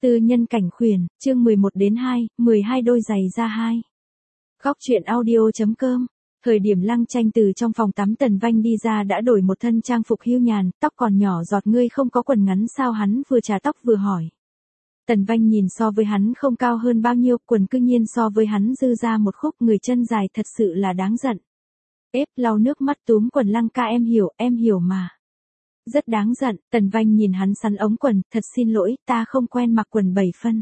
Tư nhân cảnh khuyển, chương 11 đến 2, 12 đôi giày da 2. Góc truyện audio.com. Thời điểm Lăng Tranh từ trong phòng tắm Tần Vanh đi ra đã đổi một thân trang phục hưu nhàn, tóc còn nhỏ giọt, ngươi không có quần ngắn sao? Hắn vừa chà tóc vừa hỏi. Tần Vanh nhìn so với hắn không cao hơn bao nhiêu, quần cư nhiên so với hắn dư ra một khúc, người chân dài thật sự là đáng giận. Lau nước mắt túm quần. Lăng ca, em hiểu mà. Rất đáng giận. Tần Vanh nhìn hắn sắn ống quần, thật xin lỗi, ta không quen mặc quần 7 phân.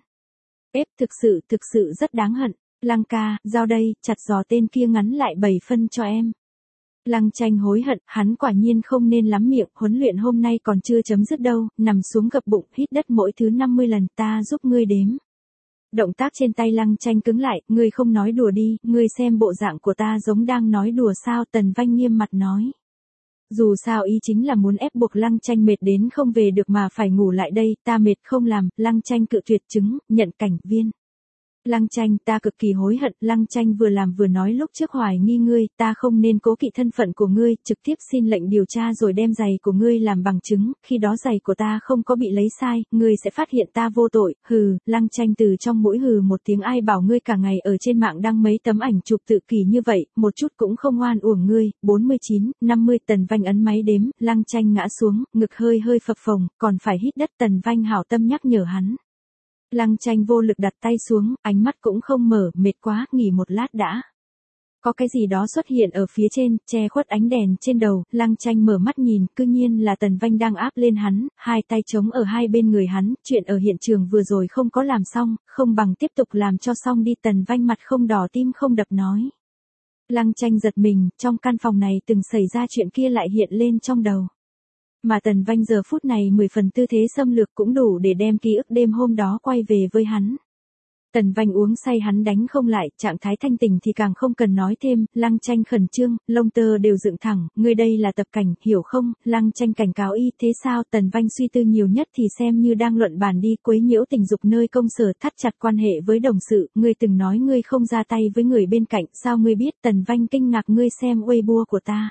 Thực sự rất đáng hận. Lăng ca, giao đây, chặt giò tên kia ngắn lại 7 phân cho em. Lăng Tranh hối hận, hắn quả nhiên không nên lắm miệng, huấn luyện hôm nay còn chưa chấm dứt đâu, nằm xuống gập bụng, hít đất mỗi thứ 50 lần, ta giúp ngươi đếm. Động tác trên tay Lăng Tranh cứng lại, ngươi không nói đùa đi, ngươi xem bộ dạng của ta giống đang nói đùa sao? Tần Vanh nghiêm mặt nói. Dù sao ý chính là muốn ép buộc Lăng Tranh mệt đến không về được mà phải ngủ lại đây, ta mệt không làm. Lăng Tranh cự tuyệt, nhận cảnh viên. Lăng Tranh, ta cực kỳ hối hận. Lăng Tranh vừa làm vừa nói, lúc trước hoài nghi ngươi, ta không nên cố kỵ thân phận của ngươi, trực tiếp xin lệnh điều tra rồi đem giày của ngươi làm bằng chứng, khi đó giày của ta không có bị lấy sai, ngươi sẽ phát hiện ta vô tội. Hừ. Lăng Tranh từ trong mũi hừ một tiếng, ai bảo ngươi cả ngày ở trên mạng đăng mấy tấm ảnh chụp tự kỷ như vậy, một chút cũng không oan uổng ngươi. 49, 50. Tần Vanh ấn máy đếm. Lăng Tranh ngã xuống, ngực hơi phập phồng, còn phải hít đất. Tần Vanh hảo tâm nhắc nhở hắn. Lăng Tranh vô lực đặt tay xuống, ánh mắt cũng không mở, mệt quá, nghỉ một lát đã. Có cái gì đó xuất hiện ở phía trên, che khuất ánh đèn trên đầu. Lăng Tranh mở mắt nhìn, cư nhiên là Tần Vanh đang áp lên hắn, hai tay chống ở hai bên người hắn. Chuyện ở hiện trường vừa rồi không có làm xong, không bằng tiếp tục làm cho xong đi. Tần Vanh mặt không đỏ tim không đập nói. Lăng Tranh giật mình, trong căn phòng này từng xảy ra chuyện kia lại hiện lên trong đầu. Mà Tần Vanh giờ phút này 10 phần tư thế xâm lược cũng đủ để đem ký ức đêm hôm đó quay về với hắn. Tần Vanh uống say hắn đánh không lại, trạng thái thanh tỉnh thì càng không cần nói thêm. Lăng Tranh khẩn trương, lông tơ đều dựng thẳng, ngươi đây là tập cảnh, hiểu không? Lăng Tranh cảnh cáo y, thế sao? Tần Vanh suy tư, nhiều nhất thì xem như đang luận bàn đi, quấy nhiễu tình dục nơi công sở, thắt chặt quan hệ với đồng sự, ngươi từng nói ngươi không ra tay với người bên cạnh, sao ngươi biết? Tần Vanh kinh ngạc, ngươi xem Weibo của ta.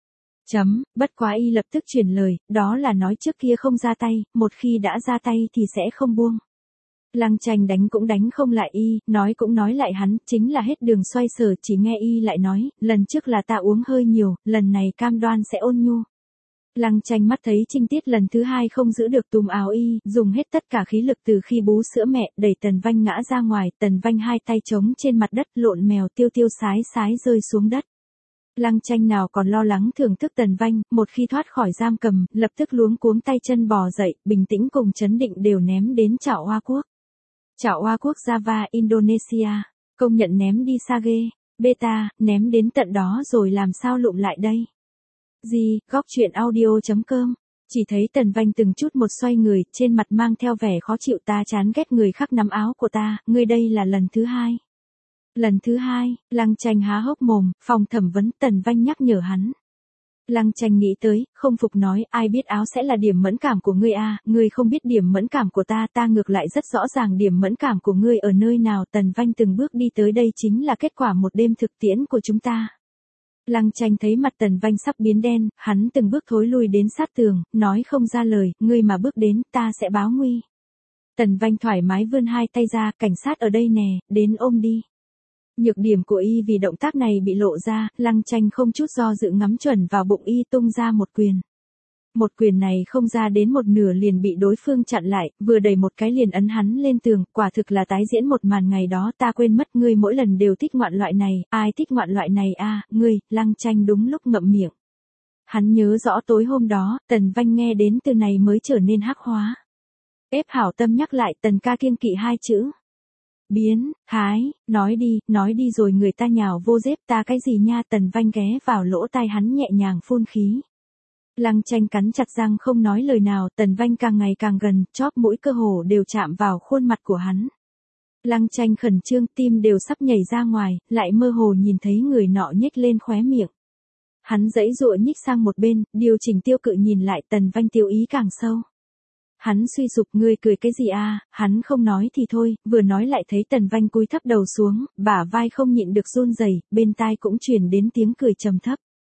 Bất quá y lập tức chuyển lời, đó là nói trước kia không ra tay, một khi đã ra tay thì sẽ không buông. Lăng Tranh đánh cũng đánh không lại y, nói cũng nói lại hắn, chính là hết đường xoay sở, chỉ nghe y lại nói, lần trước là ta uống hơi nhiều, lần này cam đoan sẽ ôn nhu. Lăng Tranh mắt thấy trinh tiết lần thứ hai không giữ được, túm áo y, dùng hết tất cả khí lực từ khi bú sữa mẹ, đẩy Tần Vanh ngã ra ngoài. Tần Vanh hai tay trống trên mặt đất, lộn mèo tiêu sái rơi xuống đất. Lăng Tranh nào còn lo lắng thưởng thức Tần Vanh, một khi thoát khỏi giam cầm, lập tức luống cuống tay chân bò dậy, bình tĩnh cùng chấn định đều ném đến chảo Hoa Quốc. Chảo Hoa Quốc Java, Indonesia, công nhận ném đi Sage, Beta, ném đến tận đó rồi làm sao lụm lại đây? Góc truyện audio.com. Chỉ thấy Tần Vanh từng chút một xoay người, trên mặt mang theo vẻ khó chịu, ta chán ghét người khác nắm áo của ta, ngươi đây là lần thứ hai. Lần thứ hai. Lăng Tranh há hốc mồm, phòng thẩm vấn. Tần Vanh nhắc nhở hắn. Lăng Tranh nghĩ tới, không phục nói, ai biết áo sẽ là điểm mẫn cảm của ngươi à, ngươi không biết điểm mẫn cảm của ta, ta ngược lại rất rõ ràng điểm mẫn cảm của ngươi ở nơi nào. Tần Vanh từng bước đi tới, đây chính là kết quả một đêm thực tiễn của chúng ta. Lăng Tranh thấy mặt Tần Vanh sắp biến đen, hắn từng bước thối lui đến sát tường, nói không ra lời, ngươi mà bước đến, ta sẽ báo nguy. Tần Vanh thoải mái vươn hai tay ra, cảnh sát ở đây nè, đến ôm đi. Nhược điểm của y vì động tác này bị lộ ra, Lăng Tranh không chút do dự ngắm chuẩn vào bụng y, tung ra một quyền. Một quyền này không ra đến một nửa liền bị đối phương chặn lại, vừa đẩy một cái liền ấn hắn lên tường, quả thực là tái diễn một màn ngày đó. Ta quên mất, ngươi mỗi lần đều thích ngoạn loại này, ai thích ngoạn loại này à? Ngươi. Lăng Tranh đúng lúc ngậm miệng. Hắn nhớ rõ tối hôm đó, Tần Vanh nghe đến từ này mới trở nên hắc hóa. Hảo tâm nhắc lại, Tần ca kiêng kỵ hai chữ. Biến thái, nói đi rồi người ta nhào vô dép, ta cái gì nha? Tần Vanh ghé vào lỗ tai hắn nhẹ nhàng phun khí. Lăng Tranh cắn chặt răng không nói lời nào. Tần Vanh càng ngày càng gần, chóp mũi cơ hồ đều chạm vào khuôn mặt của hắn. Lăng Tranh khẩn trương, tim đều sắp nhảy ra ngoài, lại mơ hồ nhìn thấy người nọ nhếch lên khóe miệng. Hắn giãy giụa nhích sang một bên, điều chỉnh tiêu cự nhìn lại. Tần Vanh tiêu ý càng sâu. Hắn suy sụp, ngươi cười cái gì à? Hắn không nói thì thôi, vừa nói lại thấy Tần Vanh cúi thấp đầu xuống, bả vai không nhịn được run rẩy, bên tai cũng truyền đến tiếng cười trầm thấp.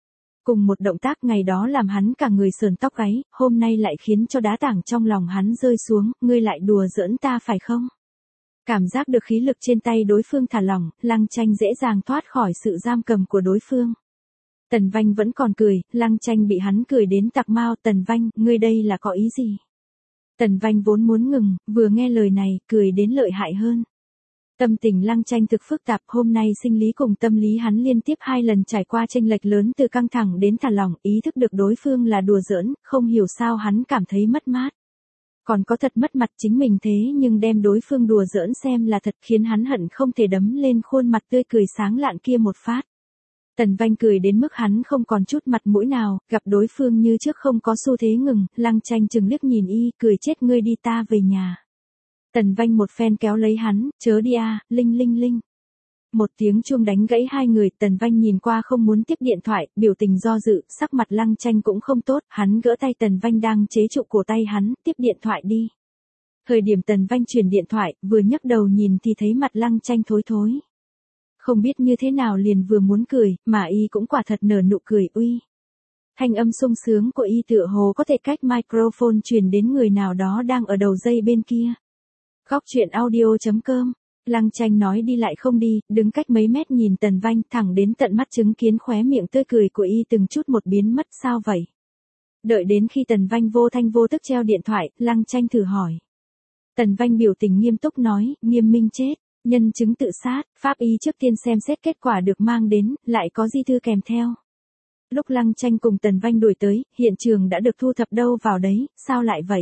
Cùng một động tác ngày đó làm hắn cả người sờn tóc gáy, hôm nay lại khiến cho đá tảng trong lòng hắn rơi xuống, ngươi lại đùa giỡn ta phải không? Cảm giác được khí lực trên tay đối phương thả lỏng, Lăng Tranh dễ dàng thoát khỏi sự giam cầm của đối phương. Tần Vanh vẫn còn cười, Lăng Tranh bị hắn cười đến tạc mau. Tần Vanh, ngươi đây là có ý gì? Tần Vanh vốn muốn ngừng, vừa nghe lời này, cười đến lợi hại hơn. Tâm tình Lăng Tranh thực phức tạp, hôm nay sinh lý cùng tâm lý hắn liên tiếp 2 lần trải qua chênh lệch lớn từ căng thẳng đến thả lỏng, ý thức được đối phương là đùa giỡn, không hiểu sao hắn cảm thấy mất mát. Còn có thật mất mặt chính mình thế nhưng đem đối phương đùa giỡn xem là thật khiến hắn hận không thể đấm lên khuôn mặt tươi cười sáng lạn kia một phát. Tần Vanh cười đến mức hắn không còn chút mặt mũi nào, gặp đối phương như trước không có xu thế ngừng, Lăng Tranh chừng liếc nhìn y, cười chết ngươi đi ta về nhà. Tần Vanh một phen kéo lấy hắn, chớ đi a, linh linh linh. Một tiếng chuông đánh gãy hai người, Tần Vanh nhìn qua không muốn tiếp điện thoại, biểu tình do dự, sắc mặt Lăng Tranh cũng không tốt, hắn gỡ tay Tần Vanh đang chế trụ cổ tay hắn, tiếp điện thoại đi. Thời điểm Tần Vanh truyền điện thoại, vừa nhấc đầu nhìn thì thấy mặt Lăng Tranh thối thối. Không biết như thế nào liền vừa muốn cười, mà y cũng quả thật nở nụ cười uy. Thanh âm sung sướng của y tựa hồ có thể cách microphone truyền đến người nào đó đang ở đầu dây bên kia. Góc chuyện audio.com. Lăng Tranh nói đi lại không đi, đứng cách mấy mét nhìn Tần Vanh thẳng đến tận mắt chứng kiến khóe miệng tươi cười của y từng chút một biến mất sao vậy. Đợi đến khi Tần Vanh vô thanh vô tức treo điện thoại, Lăng Tranh thử hỏi. Tần Vanh biểu tình nghiêm túc nói, Nghiêm Minh chết, nhân chứng tự sát, pháp y trước tiên xem xét kết quả được mang đến, lại có di thư kèm theo. Lúc Lăng Tranh cùng Tần Vanh đuổi tới, hiện trường đã được thu thập đâu vào đấy, sao lại vậy?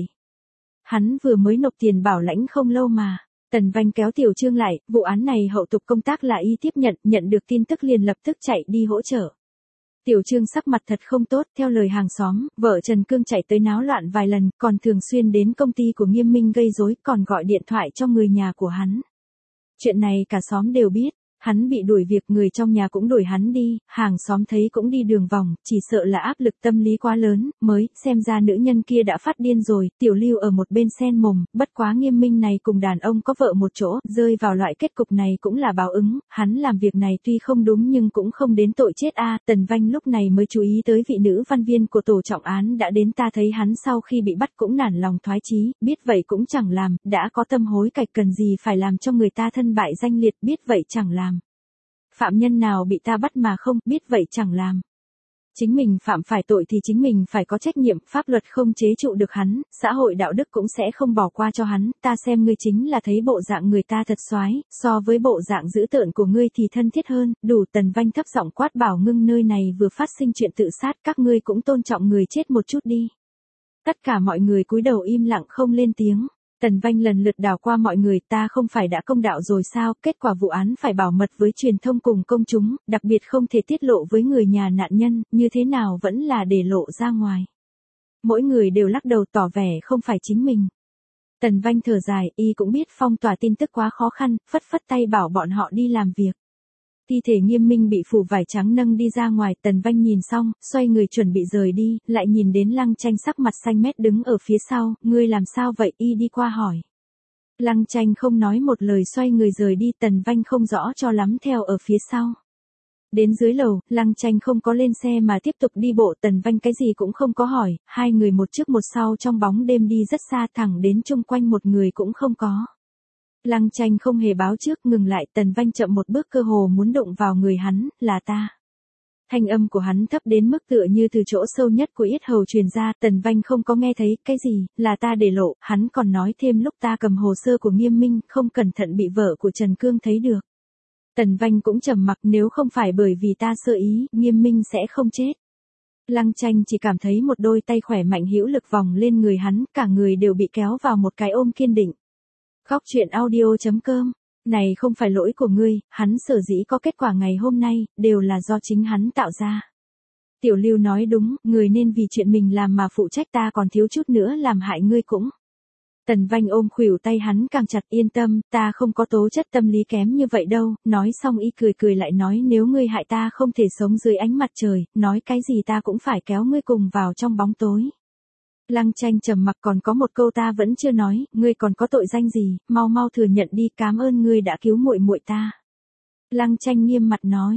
Hắn vừa mới nộp tiền bảo lãnh không lâu mà. Tần Vanh kéo Tiểu Trương lại, vụ án này hậu tục công tác là y tiếp nhận được tin tức liền lập tức chạy đi hỗ trợ. Tiểu Trương sắc mặt thật không tốt, theo lời hàng xóm, vợ Trần Cương chạy tới náo loạn vài lần, còn thường xuyên đến công ty của Nghiêm Minh gây rối, còn gọi điện thoại cho người nhà của hắn. Chuyện này cả xóm đều biết, hắn bị đuổi việc, người trong nhà cũng đuổi hắn đi, hàng xóm thấy cũng đi đường vòng, chỉ sợ là áp lực tâm lý quá lớn, mới, xem ra nữ nhân kia đã phát điên rồi. Tiểu Lưu ở một bên xen mồm, bất quá Nghiêm Minh này cùng đàn ông có vợ một chỗ, rơi vào loại kết cục này cũng là báo ứng, hắn làm việc này tuy không đúng nhưng cũng không đến tội chết a. Tần Vanh lúc này mới chú ý tới vị nữ văn viên của tổ trọng án đã đến, ta thấy hắn sau khi bị bắt cũng nản lòng thoái chí, biết vậy cũng chẳng làm, đã có tâm hối cải cần gì phải làm cho người ta thân bại danh liệt, biết vậy chẳng làm. Phạm nhân nào bị ta bắt mà không, biết vậy chẳng làm. Chính mình phạm phải tội thì chính mình phải có trách nhiệm, pháp luật không chế trụ được hắn, xã hội đạo đức cũng sẽ không bỏ qua cho hắn, ta xem ngươi chính là thấy bộ dạng người ta thật soái, so với bộ dạng dữ tợn của ngươi thì thân thiết hơn, đủ. Tần Vanh thấp giọng quát bảo, ngưng, nơi này vừa phát sinh chuyện tự sát, các ngươi cũng tôn trọng người chết một chút đi. Tất cả mọi người cúi đầu im lặng không lên tiếng. Tần Vanh lần lượt đảo qua mọi người, ta không phải đã công đạo rồi sao, kết quả vụ án phải bảo mật với truyền thông cùng công chúng, đặc biệt không thể tiết lộ với người nhà nạn nhân, như thế nào vẫn là để lộ ra ngoài. Mỗi người đều lắc đầu tỏ vẻ không phải chính mình. Tần Vanh thở dài, y cũng biết phong tỏa tin tức quá khó khăn, phất phất tay bảo bọn họ đi làm việc. Thi thể Nghiêm Minh bị phủ vải trắng nâng đi ra ngoài, Tần Vanh nhìn xong, xoay người chuẩn bị rời đi, lại nhìn đến Lăng Tranh sắc mặt xanh mét đứng ở phía sau, ngươi làm sao vậy, y đi qua hỏi. Lăng Tranh không nói một lời xoay người rời đi, Tần Vanh không rõ cho lắm theo ở phía sau. Đến dưới lầu, Lăng Tranh không có lên xe mà tiếp tục đi bộ, Tần Vanh cái gì cũng không có hỏi, hai người một trước một sau trong bóng đêm đi rất xa thẳng đến chung quanh một người cũng không có. Lăng Tranh không hề báo trước, ngừng lại, Tần Vanh chậm một bước cơ hồ muốn đụng vào người hắn, là ta. Thanh âm của hắn thấp đến mức tựa như từ chỗ sâu nhất của yết hầu truyền ra, Tần Vanh không có nghe thấy, cái gì, là ta để lộ, hắn còn nói thêm lúc ta cầm hồ sơ của Nghiêm Minh, không cẩn thận bị vợ của Trần Cương thấy được. Tần Vanh cũng trầm mặc, nếu không phải bởi vì ta sơ ý, Nghiêm Minh sẽ không chết. Lăng Tranh chỉ cảm thấy một đôi tay khỏe mạnh hữu lực vòng lên người hắn, cả người đều bị kéo vào một cái ôm kiên định. Góc chuyện audio.com. Này không phải lỗi của ngươi, hắn sở dĩ có kết quả ngày hôm nay, đều là do chính hắn tạo ra. Tiểu Lưu nói đúng, người nên vì chuyện mình làm mà phụ trách, ta còn thiếu chút nữa làm hại ngươi cũng. Tần Vanh ôm khuỷu tay hắn càng chặt, yên tâm, ta không có tố chất tâm lý kém như vậy đâu, nói xong y cười lại nói, nếu ngươi hại ta không thể sống dưới ánh mặt trời, nói cái gì ta cũng phải kéo ngươi cùng vào trong bóng tối. Lăng Tranh trầm mặc, còn có một câu ta vẫn chưa nói, ngươi còn có tội danh gì, mau thừa nhận đi, cảm ơn ngươi đã cứu muội muội ta. Lăng Tranh nghiêm mặt nói.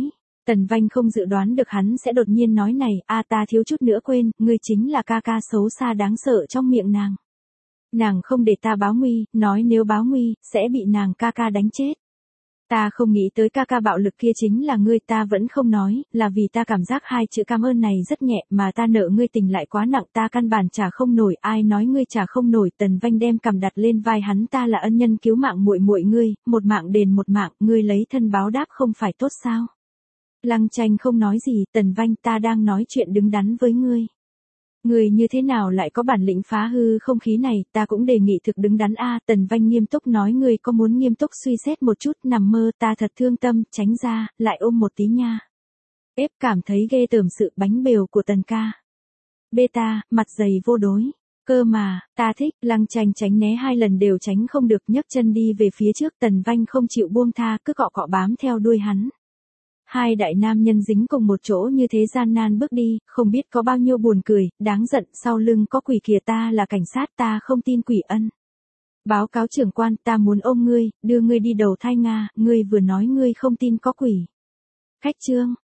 Tần Vanh không dự đoán được hắn sẽ đột nhiên nói này, ta thiếu chút nữa quên, ngươi chính là ca ca xấu xa đáng sợ trong miệng nàng. Nàng không để ta báo nguy, nói nếu báo nguy, sẽ bị nàng ca ca đánh chết. Ta không nghĩ tới ca ca bạo lực kia chính là ngươi, ta vẫn không nói, là vì ta cảm giác hai chữ cảm ơn này rất nhẹ, mà ta nợ ngươi tình lại quá nặng, ta căn bản trả không nổi, ai nói ngươi trả không nổi. Tần Vanh đem cằm đặt lên vai hắn, ta là ân nhân cứu mạng muội muội ngươi, một mạng đền một mạng, ngươi lấy thân báo đáp không phải tốt sao? Lăng Tranh không nói gì, Tần Vanh, ta đang nói chuyện đứng đắn với ngươi. Ngươi như thế nào lại có bản lĩnh phá hư không khí này, ta cũng đề nghị thực đứng đắn Tần Vanh nghiêm túc nói, ngươi có muốn nghiêm túc suy xét một chút, nằm mơ, ta thật thương tâm, tránh ra, lại ôm một tí nha. Ép cảm thấy ghê tởm sự bánh bèo của Tần ca. Beta, mặt dày vô đối. Cơ mà, ta thích. Lăng Tranh tránh né 2 lần đều tránh không được, nhấc chân đi về phía trước, Tần Vanh không chịu buông tha, cứ cọ cọ bám theo đuôi hắn. Hai đại nam nhân dính cùng một chỗ như thế gian nan bước đi, không biết có bao nhiêu buồn cười, đáng giận, sau lưng có quỷ kìa, ta là cảnh sát, ta không tin quỷ ân. Báo cáo trưởng quan, ta muốn ôm ngươi, đưa ngươi đi đầu thai Nga, ngươi vừa nói ngươi không tin có quỷ. Khách trương,